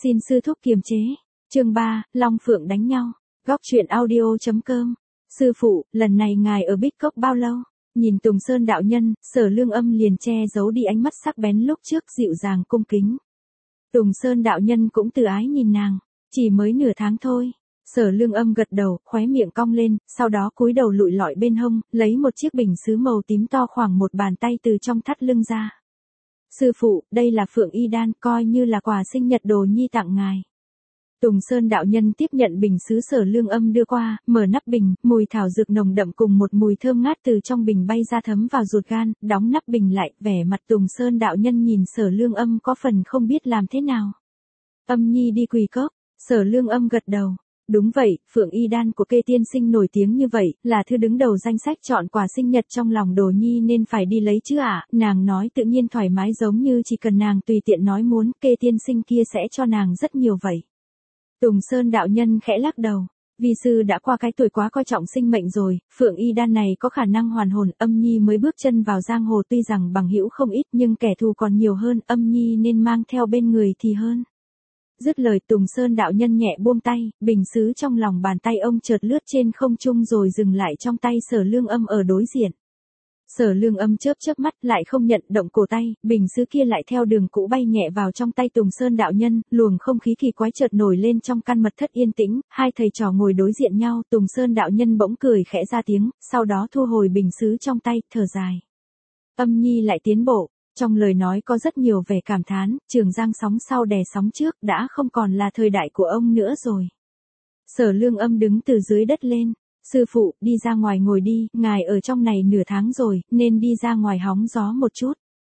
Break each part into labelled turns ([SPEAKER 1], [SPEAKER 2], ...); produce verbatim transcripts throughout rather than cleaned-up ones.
[SPEAKER 1] Xin sư thúc kiềm chế. Chương ba, Long Phượng đánh nhau. Góc truyện audio.com. Sư phụ, lần này ngài ở Bích Cốc bao lâu? Nhìn Tùng Sơn đạo nhân, Sở Lương Âm liền che giấu đi ánh mắt sắc bén lúc trước dịu dàng cung kính. Tùng Sơn đạo nhân cũng từ ái nhìn nàng, chỉ mới nửa tháng thôi. Sở Lương Âm gật đầu, khóe miệng cong lên, sau đó cúi đầu lụi lọi bên hông, lấy một chiếc bình sứ màu tím to khoảng một bàn tay từ trong thắt lưng ra. Sư phụ, đây là Phượng Y Đan, coi như là quà sinh nhật đồ nhi tặng ngài. Tùng Sơn đạo nhân tiếp nhận bình sứ Sở Lương Âm đưa qua, mở nắp bình, mùi thảo dược nồng đậm cùng một mùi thơm ngát từ trong bình bay ra thấm vào ruột gan, đóng nắp bình lại, vẻ mặt Tùng Sơn đạo nhân nhìn Sở Lương Âm có phần không biết làm thế nào. Âm nhi đi quỳ cốc. Sở Lương Âm gật đầu. Đúng vậy, Phượng Y Đan của Kê tiên sinh nổi tiếng như vậy, là thứ đứng đầu danh sách chọn quà sinh nhật trong lòng đồ nhi nên phải đi lấy chứ ạ. À? Nàng nói tự nhiên thoải mái giống như chỉ cần nàng tùy tiện nói muốn, Kê tiên sinh kia sẽ cho nàng rất nhiều vậy. Tùng Sơn đạo nhân khẽ lắc đầu. Vi sư đã qua cái tuổi quá coi trọng sinh mệnh rồi, Phượng Y Đan này có khả năng hoàn hồn, Âm nhi mới bước chân vào giang hồ tuy rằng bằng hữu không ít nhưng kẻ thù còn nhiều hơn, Âm nhi nên mang theo bên người thì hơn. Dứt lời Tùng Sơn đạo nhân nhẹ buông tay, bình sứ trong lòng bàn tay ông chợt lướt trên không trung rồi dừng lại trong tay Sở Lương Âm ở đối diện. Sở Lương Âm chớp chớp mắt lại không nhận động cổ tay, bình sứ kia lại theo đường cũ bay nhẹ vào trong tay Tùng Sơn đạo nhân, luồng không khí kỳ quái chợt nổi lên trong căn mật thất yên tĩnh, hai thầy trò ngồi đối diện nhau, Tùng Sơn đạo nhân bỗng cười khẽ ra tiếng, sau đó thu hồi bình sứ trong tay, thở dài. Âm nhi lại tiến bộ. Trong lời nói có rất nhiều vẻ cảm thán, Trường Giang sóng sau đè sóng trước, đã không còn là thời đại của ông nữa rồi. Sở Lương Âm đứng từ dưới đất lên. Sư phụ, đi ra ngoài ngồi đi, ngài ở trong này nửa tháng rồi, nên đi ra ngoài hóng gió một chút.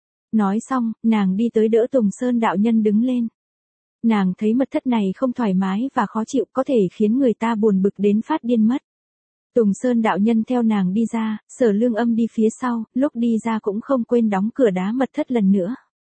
[SPEAKER 1] Nói xong, nàng đi tới đỡ Tùng Sơn đạo nhân đứng lên. Nàng thấy mật thất này không thoải mái và khó chịu, có thể khiến người ta buồn bực đến phát điên mất. Tùng Sơn đạo nhân theo nàng đi ra, Sở Lương Âm đi phía sau, lúc đi ra cũng không quên đóng cửa đá mật thất lần nữa.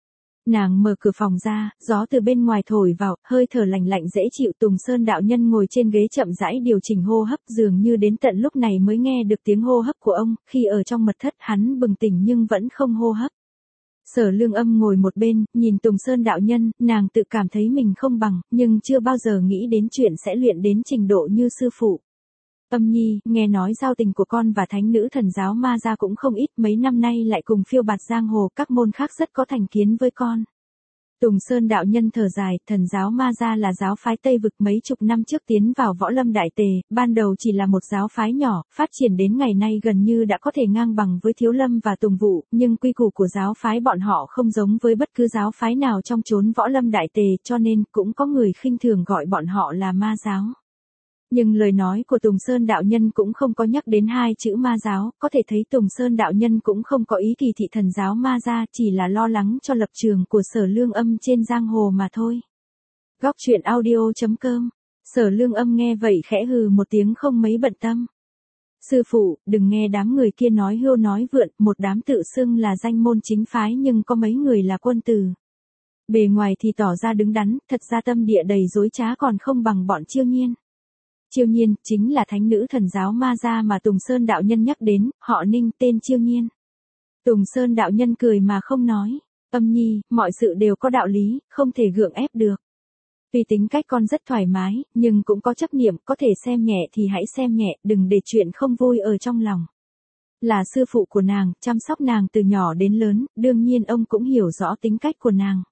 [SPEAKER 1] Nàng mở cửa phòng ra, gió từ bên ngoài thổi vào, hơi thở lạnh lạnh dễ chịu. Tùng Sơn đạo nhân ngồi trên ghế chậm rãi điều chỉnh hô hấp, dường như đến tận lúc này mới nghe được tiếng hô hấp của ông, khi ở trong mật thất hắn bừng tỉnh nhưng vẫn không hô hấp. Sở Lương Âm ngồi một bên, nhìn Tùng Sơn đạo nhân, nàng tự cảm thấy mình không bằng, nhưng chưa bao giờ nghĩ đến chuyện sẽ luyện đến trình độ như sư phụ. Âm nhi, nghe nói giao tình của con và thánh nữ thần giáo ma gia cũng không ít, mấy năm nay lại cùng phiêu bạt giang hồ, các môn khác rất có thành kiến với con. Tùng Sơn đạo nhân thở dài, thần giáo ma gia là giáo phái Tây Vực mấy chục năm trước tiến vào võ lâm đại tề, ban đầu chỉ là một giáo phái nhỏ, phát triển đến ngày nay gần như đã có thể ngang bằng với Thiếu Lâm và Tùng Vũ, nhưng quy củ của giáo phái bọn họ không giống với bất cứ giáo phái nào trong chốn võ lâm đại tề, cho nên cũng có người khinh thường gọi bọn họ là ma giáo. Nhưng lời nói của Tùng Sơn đạo nhân cũng không có nhắc đến hai chữ ma giáo, có thể thấy Tùng Sơn đạo nhân cũng không có ý kỳ thị thần giáo ma gia, chỉ là lo lắng cho lập trường của Sở Lương Âm trên giang hồ mà thôi. Góc truyện audio.com. Sở Lương Âm nghe vậy khẽ hừ một tiếng không mấy bận tâm. Sư phụ, đừng nghe đám người kia nói hưu nói vượn, một đám tự xưng là danh môn chính phái nhưng có mấy người là quân tử. Bề ngoài thì tỏ ra đứng đắn, thật ra tâm địa đầy dối trá còn không bằng bọn Chiêu Nhiên. Chiêu Nhiên, chính là thánh nữ thần giáo ma gia mà Tùng Sơn đạo nhân nhắc đến, họ Ninh, tên Chiêu Nhiên. Tùng Sơn đạo nhân cười mà không nói. Âm nhi, mọi sự đều có đạo lý, không thể gượng ép được. Tuy tính cách con rất thoải mái, nhưng cũng có chấp niệm, có thể xem nhẹ thì hãy xem nhẹ, đừng để chuyện không vui ở trong lòng. Là sư phụ của nàng, chăm sóc nàng từ nhỏ đến lớn, đương nhiên ông cũng hiểu rõ tính cách của nàng.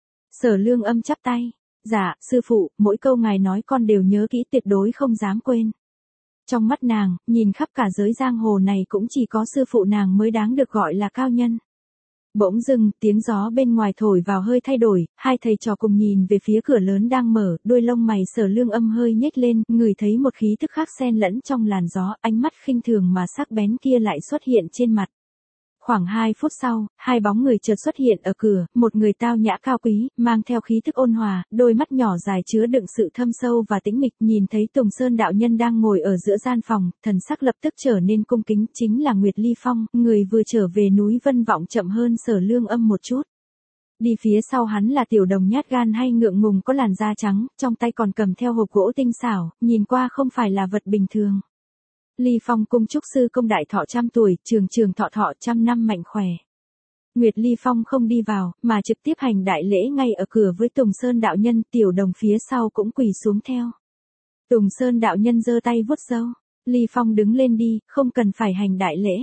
[SPEAKER 1] Sở Lương Âm chắp tay. Dạ, sư phụ, mỗi câu ngài nói con đều nhớ kỹ, tuyệt đối không dám quên. Trong mắt nàng, nhìn khắp cả giới giang hồ này cũng chỉ có sư phụ nàng mới đáng được gọi là cao nhân. Bỗng dưng, tiếng gió bên ngoài thổi vào hơi thay đổi, hai thầy trò cùng nhìn về phía cửa lớn đang mở, đuôi lông mày Sở Lương Âm hơi nhếch lên, ngửi thấy một khí thức khác xen lẫn trong làn gió, ánh mắt khinh thường mà sắc bén kia lại xuất hiện trên mặt. Khoảng hai phút sau, hai bóng người chợt xuất hiện ở cửa, một người tao nhã cao quý, mang theo khí thức ôn hòa, đôi mắt nhỏ dài chứa đựng sự thâm sâu và tĩnh mịch, nhìn thấy Tùng Sơn đạo nhân đang ngồi ở giữa gian phòng, thần sắc lập tức trở nên cung kính, chính là Nguyệt Ly Phong, người vừa trở về núi Vân Vọng chậm hơn Sở Lương Âm một chút. Đi phía sau hắn là tiểu đồng nhát gan hay ngượng ngùng có làn da trắng, trong tay còn cầm theo hộp gỗ tinh xảo, nhìn qua không phải là vật bình thường. Ly Phong cung chúc sư công đại thọ trăm tuổi, trường trường thọ thọ trăm năm mạnh khỏe. Nguyệt Ly Phong không đi vào, mà trực tiếp hành đại lễ ngay ở cửa với Tùng Sơn đạo nhân, Tiểu Đồng phía sau cũng quỳ xuống theo. Tùng Sơn đạo nhân giơ tay vuốt râu, Ly Phong đứng lên đi, không cần phải hành đại lễ.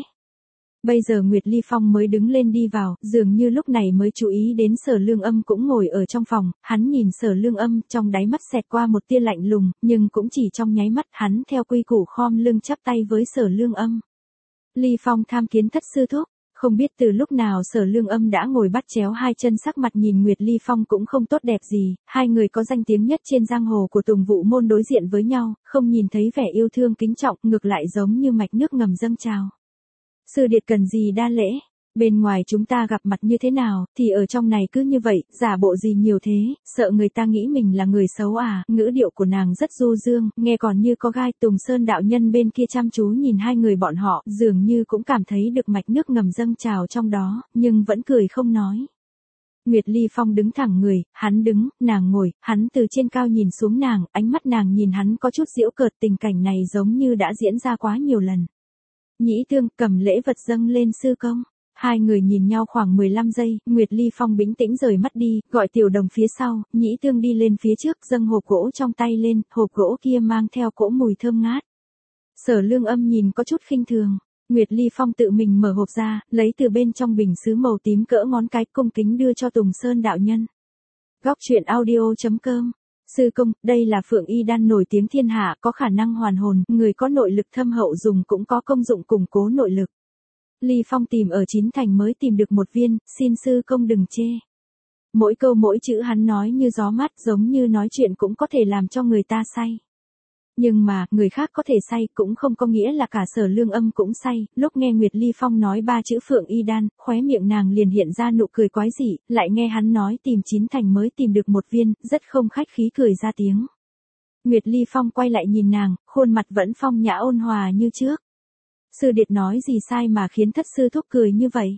[SPEAKER 1] Bây giờ Nguyệt Ly Phong mới đứng lên đi vào, dường như lúc này mới chú ý đến Sở Lương Âm cũng ngồi ở trong phòng, hắn nhìn Sở Lương Âm, trong đáy mắt xẹt qua một tia lạnh lùng, nhưng cũng chỉ trong nháy mắt, hắn theo quy củ khom lưng chắp tay với Sở Lương Âm. Ly Phong tham kiến thất sư thúc, không biết từ lúc nào Sở Lương Âm đã ngồi bắt chéo hai chân, sắc mặt nhìn Nguyệt Ly Phong cũng không tốt đẹp gì, hai người có danh tiếng nhất trên giang hồ của Tùng Vũ môn đối diện với nhau, không nhìn thấy vẻ yêu thương kính trọng, ngược lại giống như mạch nước ngầm dâng trào. Sư điệt cần gì đa lễ, bên ngoài chúng ta gặp mặt như thế nào, thì ở trong này cứ như vậy, giả bộ gì nhiều thế, sợ người ta nghĩ mình là người xấu à, ngữ điệu của nàng rất du dương, nghe còn như có gai. Tùng Sơn đạo nhân bên kia chăm chú nhìn hai người bọn họ, dường như cũng cảm thấy được mạch nước ngầm dâng trào trong đó, nhưng vẫn cười không nói. Nguyệt Ly Phong đứng thẳng người, hắn đứng, nàng ngồi, hắn từ trên cao nhìn xuống nàng, ánh mắt nàng nhìn hắn có chút giễu cợt, tình cảnh này giống như đã diễn ra quá nhiều lần. Nhĩ Tương cầm lễ vật dâng lên sư công. Hai người nhìn nhau khoảng mười lăm giây, Nguyệt Ly Phong bình tĩnh rời mắt đi, gọi Tiểu Đồng phía sau, Nhĩ Tương đi lên phía trước, dâng hộp gỗ trong tay lên, hộp gỗ kia mang theo cỗ mùi thơm ngát. Sở Lương Âm nhìn có chút khinh thường, Nguyệt Ly Phong tự mình mở hộp ra, lấy từ bên trong bình sứ màu tím cỡ ngón cái, cung kính đưa cho Tùng Sơn đạo nhân. Góc truyện audio chấm com. Sư công, đây là Phượng Y Đan nổi tiếng thiên hạ, có khả năng hoàn hồn, người có nội lực thâm hậu dùng cũng có công dụng củng cố nội lực. Ly Phong tìm ở Chín Thành mới tìm được một viên, xin sư công đừng chê. Mỗi câu mỗi chữ hắn nói như gió mát, giống như nói chuyện cũng có thể làm cho người ta say. Nhưng mà, người khác có thể say cũng không có nghĩa là cả Sở Lương Âm cũng say, lúc nghe Nguyệt Ly Phong nói ba chữ Phượng Y Đan, khóe miệng nàng liền hiện ra nụ cười quái dị, lại nghe hắn nói tìm Chín Thành mới tìm được một viên, rất không khách khí cười ra tiếng. Nguyệt Ly Phong quay lại nhìn nàng, khuôn mặt vẫn phong nhã ôn hòa như trước. Sư điệt nói gì sai mà khiến thất sư thúc cười như vậy?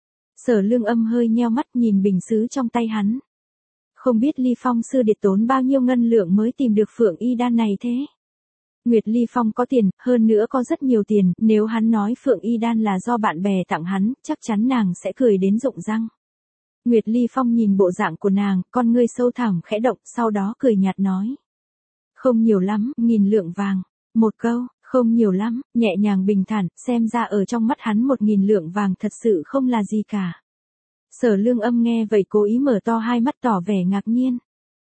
[SPEAKER 1] Sở Lương Âm hơi nheo mắt nhìn bình sứ trong tay hắn. Không biết Ly Phong sư điệt tốn bao nhiêu ngân lượng mới tìm được Phượng Y Đan này thế? Nguyệt Ly Phong có tiền, hơn nữa có rất nhiều tiền, nếu hắn nói Phượng Y Đan là do bạn bè tặng hắn, chắc chắn nàng sẽ cười đến rụng răng. Nguyệt Ly Phong nhìn bộ dạng của nàng, con ngươi sâu thẳm khẽ động, sau đó cười nhạt nói. Không nhiều lắm, nghìn lượng vàng. Một câu, không nhiều lắm, nhẹ nhàng bình thản, xem ra ở trong mắt hắn một nghìn lượng vàng thật sự không là gì cả. Sở Lương Âm nghe vậy cố ý mở to hai mắt tỏ vẻ ngạc nhiên.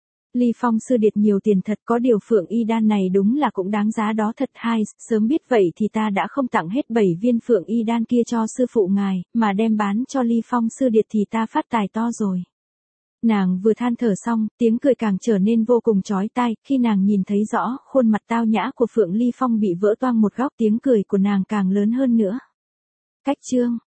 [SPEAKER 1] Ly Phong sư điệt nhiều tiền thật, có điều Phượng Y Đan này đúng là cũng đáng giá đó thật. Hai, sớm biết vậy thì ta đã không tặng hết bảy viên Phượng Y Đan kia cho sư phụ ngài, mà đem bán cho Ly Phong sư điệt thì ta phát tài to rồi. Nàng vừa than thở xong, tiếng cười càng trở nên vô cùng chói tai, khi nàng nhìn thấy rõ, khuôn mặt tao nhã của Phượng Ly Phong bị vỡ toang một góc, tiếng cười của nàng càng lớn hơn nữa. Cách chương